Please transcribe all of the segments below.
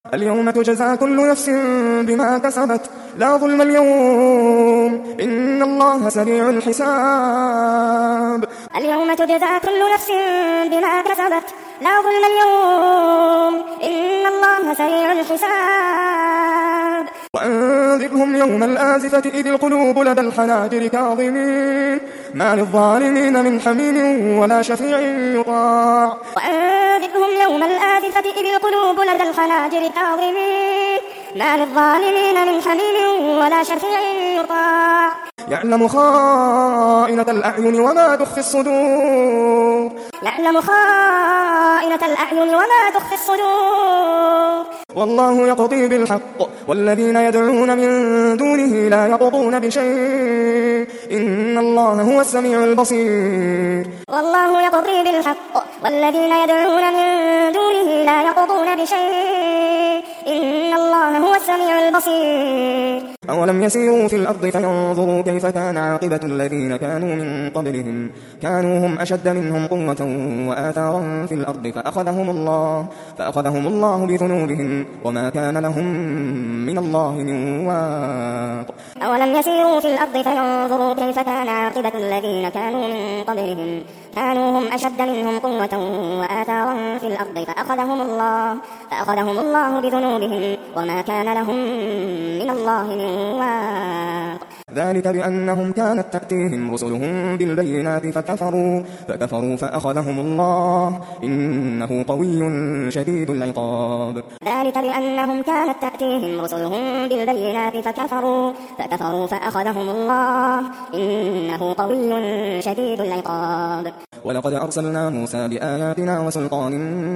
اليوم تجزى كل نفس بما كسبت لا ظلم اليوم إن الله سريع الحساب. اليوم تجزى كل نفس بما كسبت لا ظلم اليوم إن الله سريع الحساب. وأنذرهم يوم الآزفة إذ القلوب لدى الحناجر كاظمين ما للظالمين من حميم ولا شفيع يطاع. وأنذرهم يوم الآزفة إذ القلوب لدى الحناجر كاظمين ما للظالمين من حميم ولا شفيع يطاع. يعلم خائنة الأعين وما تخفي الصدور. يعلم خائنة الأعين وما تخفي الصدور. والله يقضي بالحق والذين يدعون من دونه لا يقضون بشيء إن الله هو السميع البصير. والله يقضي بالحق والذين يدعون من دونه لا يقضون بشيء إن الله هو السميع البصير. أولم يسيروا في الأرض فينظروا كيف كان عاقبة الذين كانوا من قبلهم كانوا هم أشد منهم قوة وآثارا في الأرض فأخذهم الله بذنوبهم وما كان لهم من الله من واق. أولم يسيروا في الأرض فينظروا كيف كان عاقبة الذين كانوا من قبلهم كانوا هم أشد منهم قوة وآثارا في الأرض فأخذهم الله بذنوبهم وما كان لهم من الله من واق. ذلك بأنهم كانت تأتيهم رسلهم بالبينات فكفروا فأخذهم الله إنه قوي شديد العقاب. ذلك بأنهم كانت تأتيهم رسلهم بالبينات فكفروا فأخذهم الله إنه قوي شديد العقاب. ولقد أرسلنا موسى بآياتنا وسلطان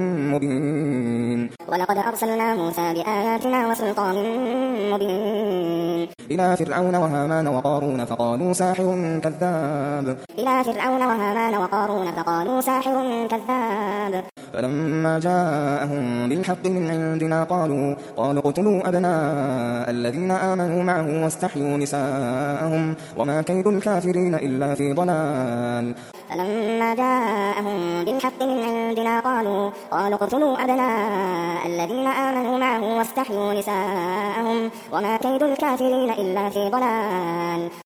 مبين إلى فرعون وهامان وقارون فقالوا ساحر كذاب. فلما جاءهم بالحق من عندنا قالوا اقتلوا أبناء الذين آمنوا معه واستحيوا نساءهم وما كيد الكافرين إلا في ضلال. فلما جاءهم بالحق من عندنا قالوا اقتلوا أبناء الذين آمنوا معه واستحيوا نساءهم وما كيد الكافرين إلا في ضلال.